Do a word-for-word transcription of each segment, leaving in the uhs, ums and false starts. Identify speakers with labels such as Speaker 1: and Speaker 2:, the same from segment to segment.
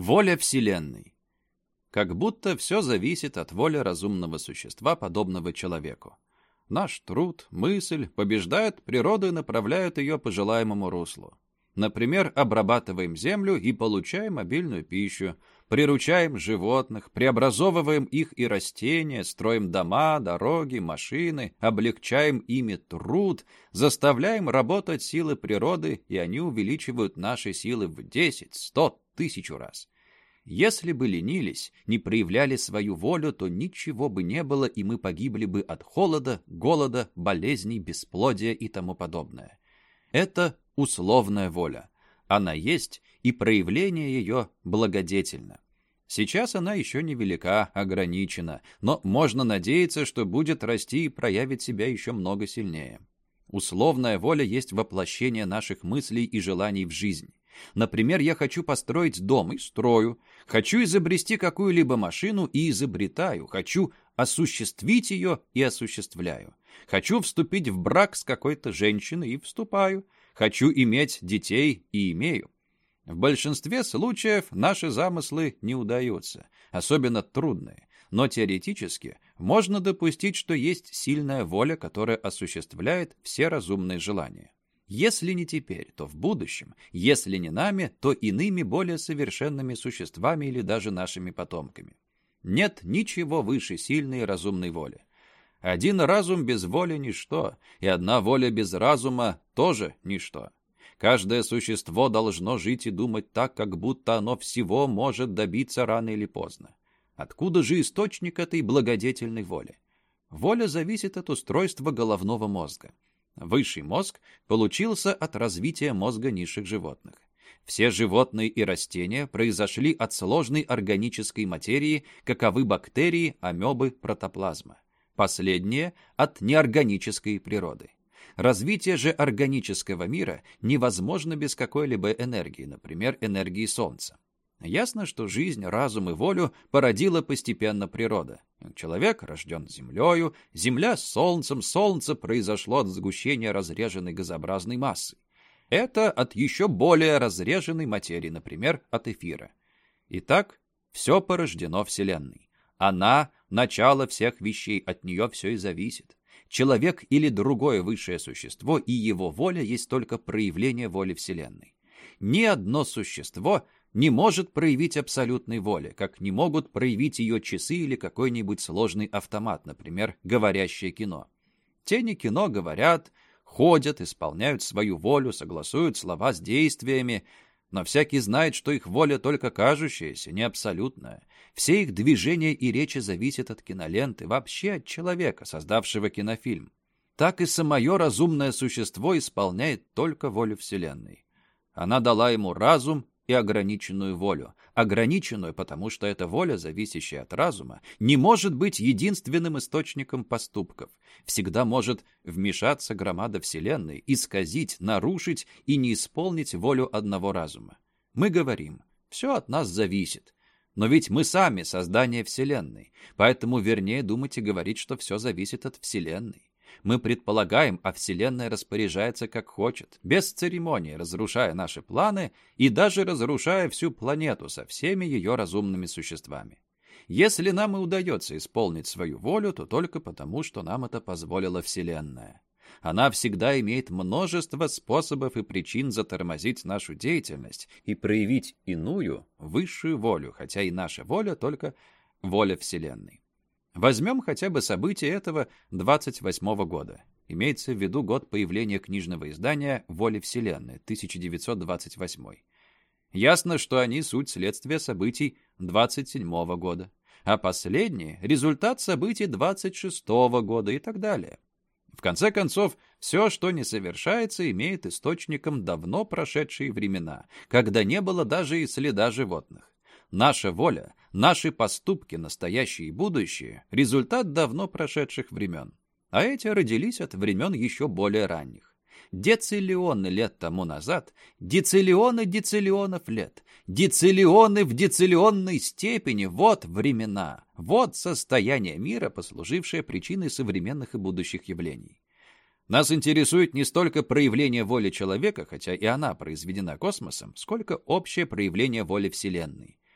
Speaker 1: Воля Вселенной. Как будто все зависит от воли разумного существа, подобного человеку. Наш труд, мысль побеждают природу и направляют ее по желаемому руслу. Например, обрабатываем землю и получаем обильную пищу, приручаем животных, преобразовываем их и растения, строим дома, дороги, машины, облегчаем ими труд, заставляем работать силы природы, и они увеличивают наши силы в десять, сто, тысячу раз. Если бы ленились, не проявляли свою волю, то ничего бы не было, и мы погибли бы от холода, голода, болезней, бесплодия и тому подобное. Это условная воля. Она есть, и проявление ее благодетельно. Сейчас она еще невелика, ограничена, но можно надеяться, что будет расти и проявит себя еще много сильнее. Условная воля есть воплощение наших мыслей и желаний в жизнь. Например, я хочу построить дом и строю, хочу изобрести какую-либо машину и изобретаю, хочу осуществить ее и осуществляю, хочу вступить в брак с какой-то женщиной и вступаю, хочу иметь детей и имею. В большинстве случаев наши замыслы не удаются, особенно трудные, но теоретически можно допустить, что есть сильная воля, которая осуществляет все разумные желания. Если не теперь, то в будущем, если не нами, то иными более совершенными существами или даже нашими потомками. Нет ничего выше сильной и разумной воли. Один разум без воли – ничто, и одна воля без разума – тоже ничто. Каждое существо должно жить и думать так, как будто оно всего может добиться рано или поздно. Откуда же источник этой благодетельной воли? Воля зависит от устройства головного мозга. Высший мозг получился от развития мозга низших животных. Все животные и растения произошли от сложной органической материи, каковы бактерии, амебы, протоплазма. Последние – от неорганической природы. Развитие же органического мира невозможно без какой-либо энергии, например, энергии Солнца. Ясно, что жизнь, разум и волю породила постепенно природа. Человек рожден землею, земля с солнцем, солнце произошло от сгущения разреженной газообразной массы. Это от еще более разреженной материи, например, от эфира. Итак, все порождено Вселенной. Она – начало всех вещей, от нее все и зависит. Человек или другое высшее существо и его воля есть только проявление воли Вселенной. Ни одно существо не может проявить абсолютной воли, как не могут проявить ее часы или какой-нибудь сложный автомат, например, говорящее кино. Тени кино говорят, ходят, исполняют свою волю, согласуют слова с действиями, но всякий знает, что их воля только кажущаяся, не абсолютная. Все их движения и речи зависят от киноленты, вообще от человека, создавшего кинофильм. Так и самое разумное существо исполняет только волю Вселенной. Она дала ему разум и ограниченную волю. Ограниченную, потому что эта воля, зависящая от разума, не может быть единственным источником поступков. Всегда может вмешаться громада Вселенной, исказить, нарушить и не исполнить волю одного разума. Мы говорим, все от нас зависит. Но ведь мы сами создание Вселенной, поэтому вернее думать и говорить, что все зависит от Вселенной. Мы предполагаем, а Вселенная распоряжается как хочет, без церемонии, разрушая наши планы и даже разрушая всю планету со всеми ее разумными существами. Если нам и удается исполнить свою волю, то только потому, что нам это позволила Вселенная. Она всегда имеет множество способов и причин затормозить нашу деятельность и проявить иную, высшую волю, хотя и наша воля только воля Вселенной. Возьмем хотя бы события этого двадцать восьмого года. Имеется в виду год появления книжного издания «Воля Вселенной» тысяча девятьсот двадцать восьмой. Ясно, что они суть следствия событий двадцать седьмого года, а последние – результат событий двадцать шестого года и так далее. В конце концов, все, что не совершается, имеет источником давно прошедшие времена, когда не было даже и следа животных. Наша воля, наши поступки, настоящие и будущее – результат давно прошедших времен. А эти родились от времен еще более ранних. Дециллионы лет тому назад, дециллионы дециллионов лет, дециллионы в дециллионной степени – вот времена, вот состояние мира, послужившее причиной современных и будущих явлений. Нас интересует не столько проявление воли человека, хотя и она произведена космосом, сколько общее проявление воли Вселенной.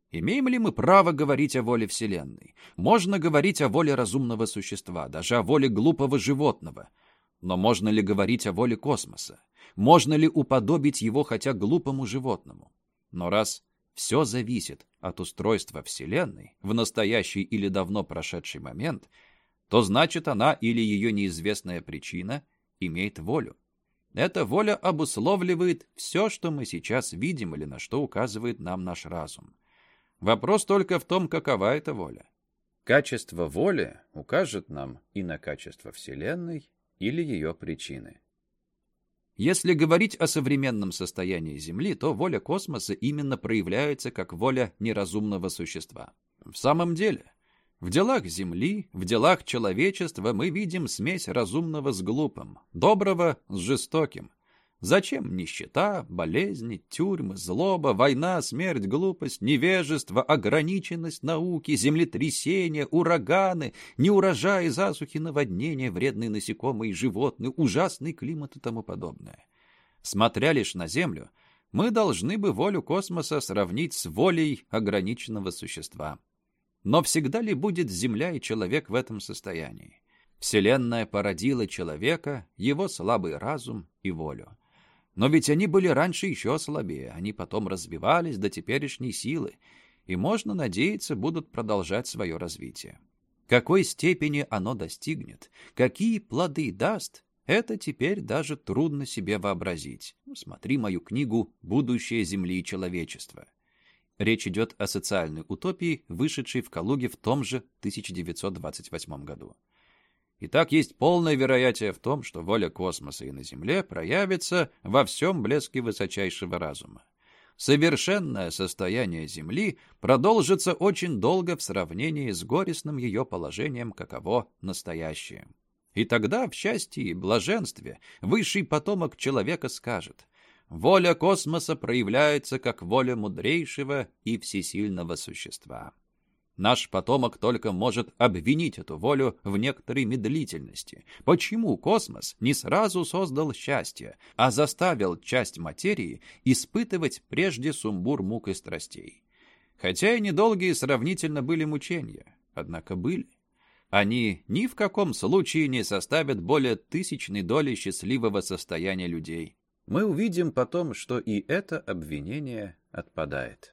Speaker 1: Имеем ли мы право говорить о воле Вселенной? Можно говорить о воле разумного существа, даже о воле глупого животного. Но можно ли говорить о воле космоса? Можно ли уподобить его хотя глупому животному? Но раз все зависит от устройства Вселенной в настоящий или давно прошедший момент, то значит она или ее неизвестная причина имеет волю. Эта воля обусловливает все, что мы сейчас видим или на что указывает нам наш разум. Вопрос только в том, какова эта воля. Качество воли укажет нам и на качество Вселенной или ее причины. Если говорить о современном состоянии Земли, то воля космоса именно проявляется как воля неразумного существа. В самом деле, в делах Земли, в делах человечества мы видим смесь разумного с глупым, доброго с жестоким. Зачем нищета, болезни, тюрьмы, злоба, война, смерть, глупость, невежество, ограниченность науки, землетрясения, ураганы, неурожаи, засухи, наводнения, вредные насекомые и животные, ужасный климат и тому подобное? Смотря лишь на Землю, мы должны бы волю космоса сравнить с волей ограниченного существа. Но всегда ли будет Земля и человек в этом состоянии? Вселенная породила человека, его слабый разум и волю. Но ведь они были раньше еще слабее, они потом развивались до теперешней силы, и, можно надеяться, будут продолжать свое развитие. Какой степени оно достигнет, какие плоды даст, это теперь даже трудно себе вообразить. Смотри мою книгу «Будущее Земли и человечества». Речь идет о социальной утопии, вышедшей в Калуге в том же тысяча девятьсот двадцать восьмом году. Итак, есть полное вероятие в том, что воля космоса и на Земле проявится во всем блеске высочайшего разума. Совершенное состояние Земли продолжится очень долго в сравнении с горестным ее положением, каково настоящее. И тогда в счастье и блаженстве высший потомок человека скажет: «Воля космоса проявляется как воля мудрейшего и всесильного существа». Наш потомок только может обвинить эту волю в некоторой медлительности. Почему космос не сразу создал счастье, а заставил часть материи испытывать прежде сумбур мук и страстей? Хотя и недолгие сравнительно были мучения, однако были. Они ни в каком случае не составят более тысячной доли счастливого состояния людей. Мы увидим потом, что и это обвинение отпадает.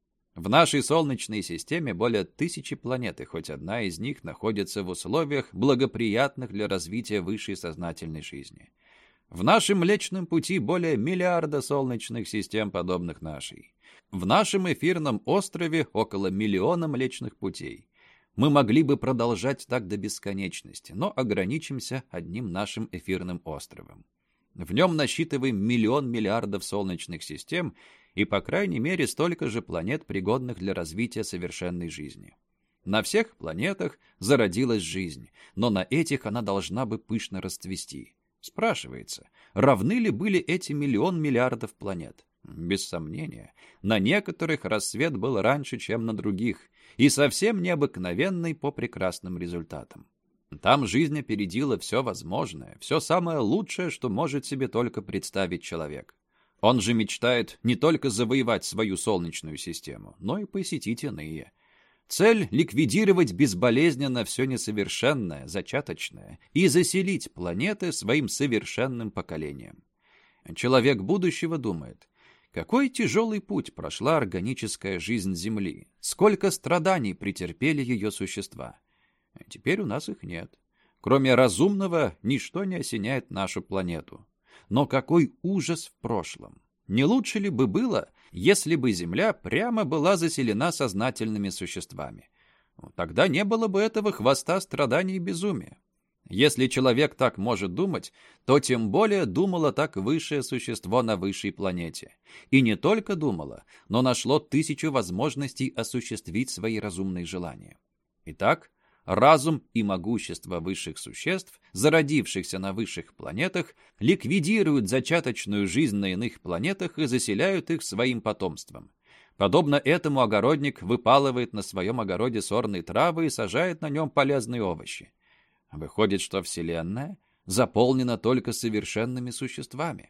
Speaker 1: В нашей Солнечной системе более тысячи планет, и хоть одна из них находится в условиях, благоприятных для развития высшей сознательной жизни. В нашем Млечном Пути более миллиарда солнечных систем, подобных нашей. В нашем эфирном острове около миллиона Млечных Путей. Мы могли бы продолжать так до бесконечности, но ограничимся одним нашим эфирным островом. В нем насчитываем миллион миллиардов солнечных систем и, по крайней мере, столько же планет, пригодных для развития совершенной жизни. На всех планетах зародилась жизнь, но на этих она должна бы пышно расцвести. Спрашивается, равны ли были эти миллион миллиардов планет? Без сомнения, на некоторых рассвет был раньше, чем на других, и совсем необыкновенный по прекрасным результатам. Там жизнь опередила все возможное, все самое лучшее, что может себе только представить человек. Он же мечтает не только завоевать свою Солнечную систему, но и посетить иные. Цель — ликвидировать безболезненно все несовершенное, зачаточное и заселить планеты своим совершенным поколением. Человек будущего думает: какой тяжелый путь прошла органическая жизнь Земли, сколько страданий претерпели ее существа. Теперь у нас их нет. Кроме разумного, ничто не осеняет нашу планету. Но какой ужас в прошлом! Не лучше ли бы было, если бы Земля прямо была заселена сознательными существами? Тогда не было бы этого хвоста страданий и безумия. Если человек так может думать, то тем более думало так высшее существо на высшей планете. И не только думало, но нашло тысячу возможностей осуществить свои разумные желания. Итак, разум и могущество высших существ, зародившихся на высших планетах, ликвидируют зачаточную жизнь на иных планетах и заселяют их своим потомством. Подобно этому огородник выпалывает на своем огороде сорные травы и сажает на нем полезные овощи. Выходит, что Вселенная заполнена только совершенными существами.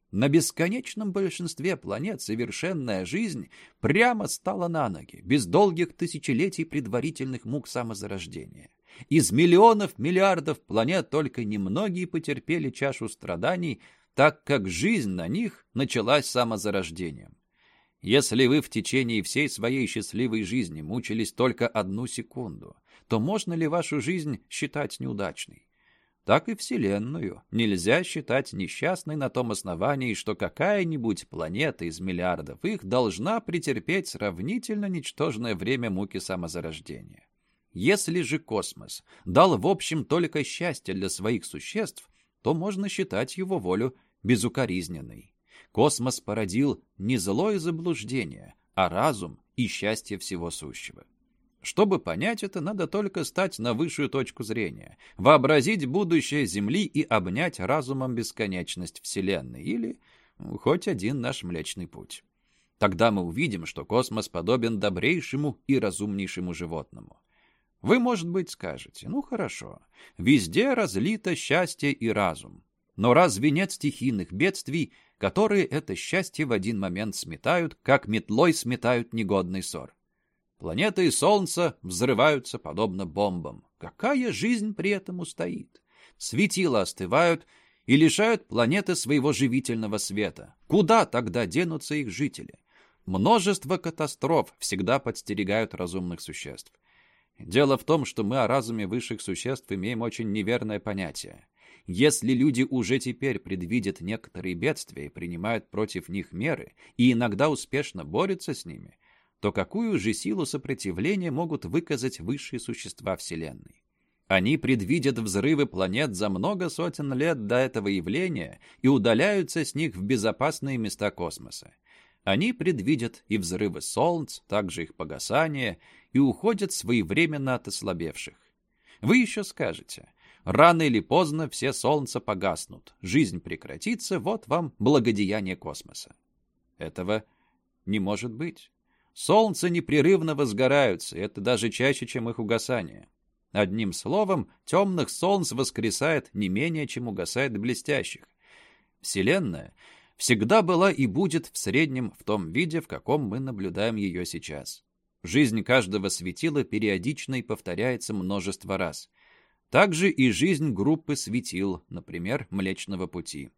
Speaker 1: На бесконечном большинстве планет совершенная жизнь прямо стала на ноги, без долгих тысячелетий предварительных мук самозарождения. Из миллионов миллиардов планет только немногие потерпели чашу страданий, так как жизнь на них началась самозарождением. Если вы в течение всей своей счастливой жизни мучились только одну секунду, то можно ли вашу жизнь считать неудачной? Так и Вселенную нельзя считать несчастной на том основании, что какая-нибудь планета из миллиардов их должна претерпеть сравнительно ничтожное время муки самозарождения. Если же космос дал в общем только счастье для своих существ, то можно считать его волю безукоризненной. Космос породил не зло и заблуждение, а разум и счастье всего сущего. Чтобы понять это, надо только стать на высшую точку зрения, вообразить будущее Земли и обнять разумом бесконечность Вселенной или хоть один наш Млечный Путь. Тогда мы увидим, что космос подобен добрейшему и разумнейшему животному. Вы, может быть, скажете: ну хорошо, везде разлито счастье и разум. Но разве нет стихийных бедствий, которые это счастье в один момент сметают, как метлой сметают негодный ссор? Планеты и Солнце взрываются подобно бомбам. Какая жизнь при этом устоит? Светила остывают и лишают планеты своего живительного света. Куда тогда денутся их жители? Множество катастроф всегда подстерегают разумных существ. Дело в том, что мы о разуме высших существ имеем очень неверное понятие. Если люди уже теперь предвидят некоторые бедствия и принимают против них меры, и иногда успешно борются с ними, то какую же силу сопротивления могут выказать высшие существа Вселенной? Они предвидят взрывы планет за много сотен лет до этого явления и удаляются с них в безопасные места космоса. Они предвидят и взрывы солнц, также их погасание, и уходят своевременно от ослабевших. Вы еще скажете: рано или поздно все солнца погаснут, жизнь прекратится, вот вам благодеяние космоса. Этого не может быть. Солнца непрерывно возгораются, и это даже чаще, чем их угасание. Одним словом, темных солнц воскресает не менее, чем угасает блестящих. Вселенная всегда была и будет в среднем в том виде, в каком мы наблюдаем ее сейчас. Жизнь каждого светила периодично и повторяется множество раз. Также и жизнь группы светил, например, Млечного Пути.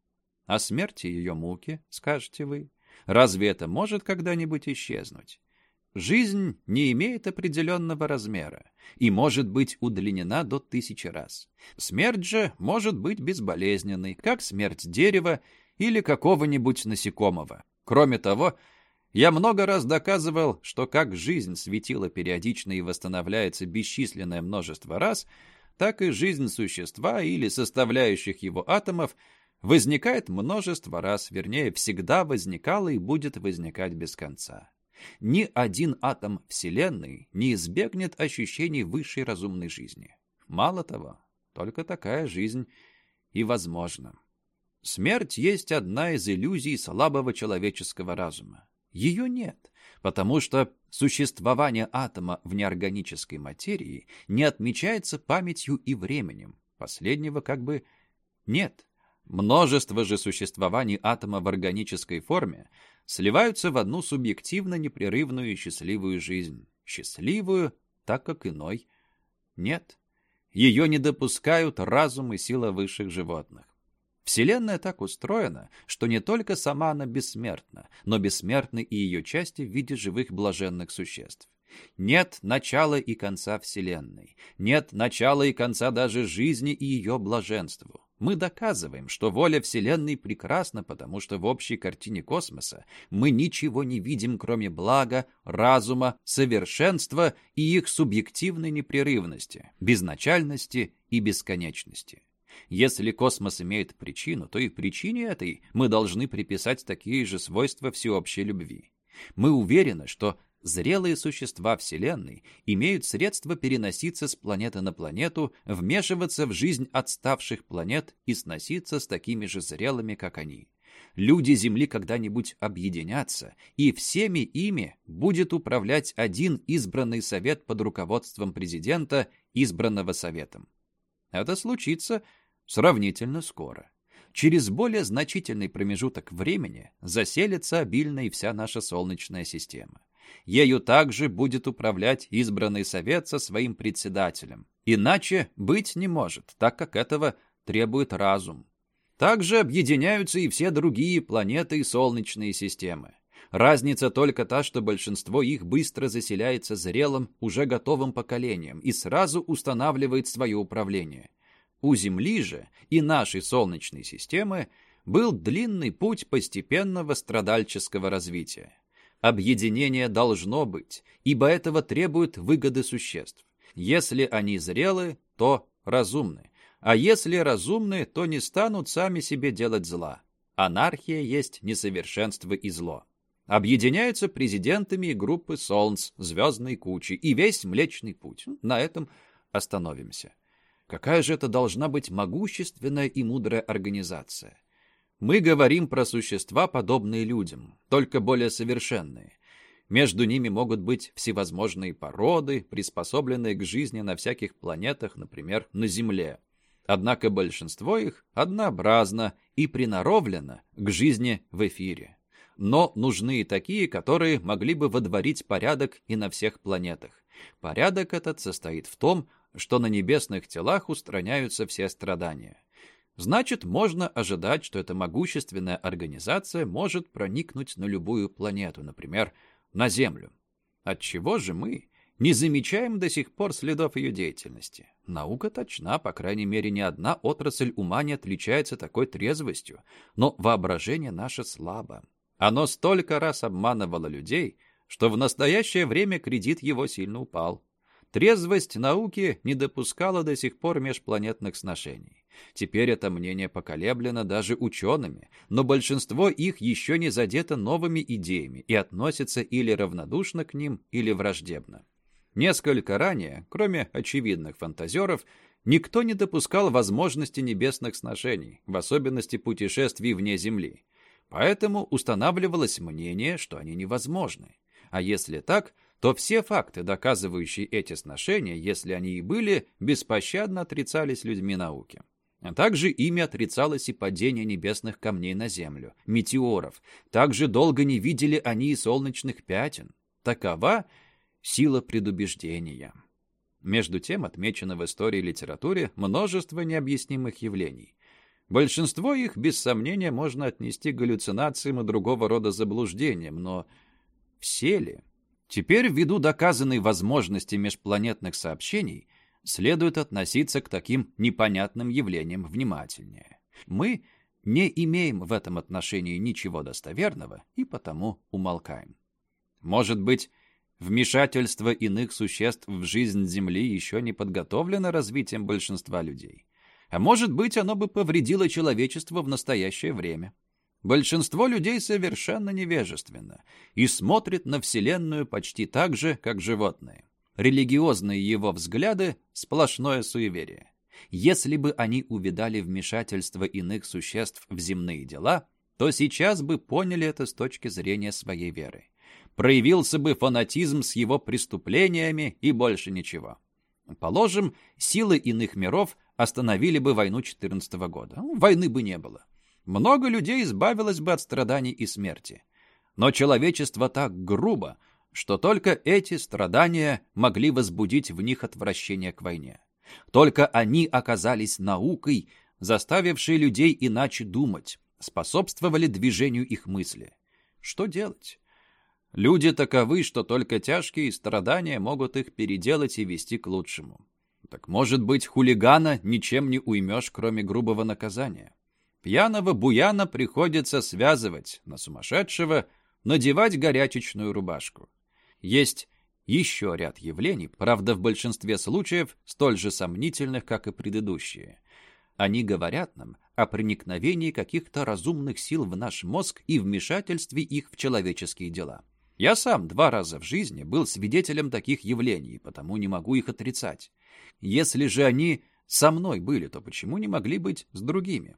Speaker 1: О смерти ее муки, скажете вы, разве это может когда-нибудь исчезнуть? Жизнь не имеет определенного размера и может быть удлинена до тысячи раз. Смерть же может быть безболезненной, как смерть дерева или какого-нибудь насекомого. Кроме того, я много раз доказывал, что как жизнь светила периодично и восстанавливается бесчисленное множество раз, так и жизнь существа или составляющих его атомов возникает множество раз, вернее, всегда возникала и будет возникать без конца. Ни один атом Вселенной не избегнет ощущений высшей разумной жизни. Мало того, только такая жизнь и возможна. Смерть есть одна из иллюзий слабого человеческого разума. Ее нет, потому что существование атома в неорганической материи не отмечается памятью и временем. Последнего как бы нет. Множество же существований атома в органической форме сливаются в одну субъективно непрерывную и счастливую жизнь. Счастливую, так как иной нет. Ее не допускают разум и сила высших животных. Вселенная так устроена, что не только сама она бессмертна, но бессмертны и ее части в виде живых блаженных существ. Нет начала и конца Вселенной, нет начала и конца даже жизни и ее блаженству. Мы доказываем, что воля Вселенной прекрасна, потому что в общей картине космоса мы ничего не видим, кроме блага, разума, совершенства и их субъективной непрерывности, безначальности и бесконечности. Если космос имеет причину, то и причине этой мы должны приписать такие же свойства всеобщей любви. Мы уверены, что зрелые существа Вселенной имеют средства переноситься с планеты на планету, вмешиваться в жизнь отставших планет и сноситься с такими же зрелыми, как они. Люди Земли когда-нибудь объединятся, и всеми ими будет управлять один избранный совет под руководством президента, избранного советом. Это случится сравнительно скоро. через более значительный промежуток времени заселится обильно и вся наша Солнечная система. Ею также будет управлять избранный совет со своим председателем. Иначе быть не может, так как этого требует разум. Также объединяются и все другие планеты и Солнечные системы. Разница только та, что большинство их быстро заселяется зрелым, уже готовым поколением и сразу устанавливает свое управление. У Земли же и нашей Солнечной системы был длинный путь постепенного страдальческого развития. Объединение должно быть, ибо этого требуют выгоды существ. Если они зрелы, то разумны. А если разумны, то не станут сами себе делать зла. Анархия есть несовершенство и зло. Объединяются президентами и группы Солнц, звездной кучи и весь Млечный Путь. На этом остановимся. Какая же это должна быть могущественная и мудрая организация? Мы говорим про существа, подобные людям, только более совершенные. Между ними могут быть всевозможные породы, приспособленные к жизни на всяких планетах, например, на Земле. Однако большинство их однообразно и приноровлено к жизни в эфире. Но нужны и такие, которые могли бы водворить порядок и на всех планетах. Порядок этот состоит в том, что на небесных телах устраняются все страдания. Значит, можно ожидать, что эта могущественная организация может проникнуть на любую планету, например, на Землю. Отчего же мы не замечаем до сих пор следов ее деятельности? Наука точна, по крайней мере, ни одна отрасль ума не отличается такой трезвостью, но воображение наше слабо. Оно столько раз обманывало людей, что в настоящее время кредит его сильно упал. Трезвость науки не допускала до сих пор межпланетных сношений. Теперь это мнение поколеблено даже учеными, но большинство их еще не задето новыми идеями и относится или равнодушно к ним, или враждебно. Несколько ранее, кроме очевидных фантазеров, никто не допускал возможности небесных сношений, в особенности путешествий вне Земли. Поэтому устанавливалось мнение, что они невозможны. А если так, то все факты, доказывающие эти сношения, если они и были, беспощадно отрицались людьми науки. А также ими отрицалось и падение небесных камней на Землю, метеоров. Также долго не видели они и солнечных пятен. Такова сила предубеждения. Между тем отмечено в истории и литературе множество необъяснимых явлений. Большинство их, без сомнения, можно отнести к галлюцинациям и другого рода заблуждениям, но все ли? Теперь, ввиду доказанной возможности межпланетных сообщений, следует относиться к таким непонятным явлениям внимательнее. Мы не имеем в этом отношении ничего достоверного и потому умолкаем. Может быть, вмешательство иных существ в жизнь Земли еще не подготовлено развитием большинства людей. А может быть, оно бы повредило человечество в настоящее время. Большинство людей совершенно невежественно и смотрит на Вселенную почти так же, как животные. Религиозные его взгляды – сплошное суеверие. Если бы они увидали вмешательство иных существ в земные дела, то сейчас бы поняли это с точки зрения своей веры. Проявился бы фанатизм с его преступлениями и больше ничего. Положим, силы иных миров остановили бы войну четырнадцатого года. Войны бы не было. Много людей избавилось бы от страданий и смерти. Но человечество так грубо, что только эти страдания могли возбудить в них отвращение к войне. Только они оказались наукой, заставившей людей иначе думать, способствовали движению их мысли. Что делать? Люди таковы, что только тяжкие страдания могут их переделать и вести к лучшему. Так, может быть, хулигана ничем не уймешь, кроме грубого наказания? Пьяного буяна приходится связывать, на сумасшедшего надевать горячечную рубашку. Есть еще ряд явлений, правда, в большинстве случаев столь же сомнительных, как и предыдущие. Они говорят нам о проникновении каких-то разумных сил в наш мозг и вмешательстве их в человеческие дела. Я сам два раза в жизни был свидетелем таких явлений, потому не могу их отрицать. Если же они со мной были, то почему не могли быть с другими?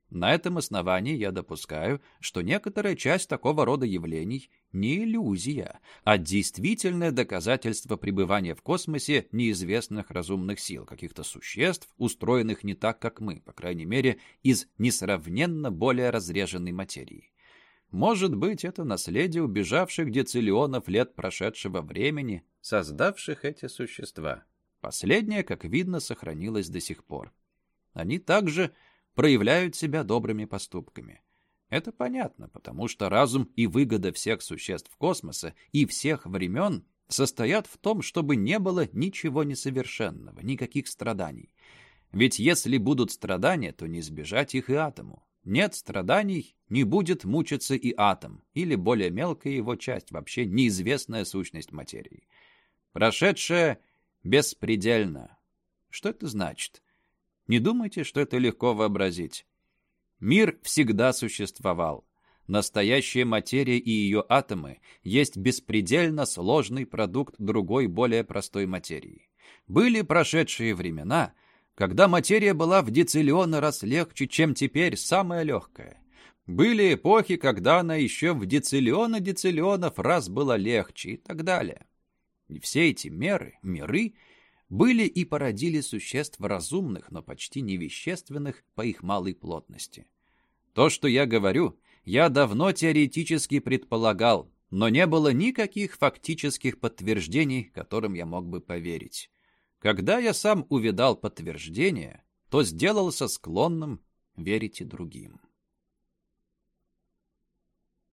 Speaker 1: На этом основании я допускаю, что некоторая часть такого рода явлений не иллюзия, а действительное доказательство пребывания в космосе неизвестных разумных сил, каких-то существ, устроенных не так, как мы, по крайней мере, из несравненно более разреженной материи. Может быть, это наследие убежавших дециллионов лет прошедшего времени, создавших эти существа. Последнее, как видно, сохранилось до сих пор. Они также проявляют себя добрыми поступками. Это понятно, потому что разум и выгода всех существ космоса и всех времен состоят в том, чтобы не было ничего несовершенного, никаких страданий. Ведь если будут страдания, то не избежать их и атому. Нет страданий, не будет мучиться и атом, или более мелкая его часть, вообще неизвестная сущность материи. Прошедшее беспредельно. Что это значит? Не думайте, что это легко вообразить. Мир всегда существовал. Настоящая материя и ее атомы есть беспредельно сложный продукт другой, более простой материи. Были прошедшие времена, когда материя была в дециллионы раз легче, чем теперь самая легкая. Были эпохи, когда она еще в дециллионы дециллионов раз была легче и так далее. И все эти меры, миры, были и породили существ разумных, но почти невещественных по их малой плотности. То, что я говорю, я давно теоретически предполагал, но не было никаких фактических подтверждений, которым я мог бы поверить. Когда я сам увидал подтверждение, то сделался склонным верить и другим.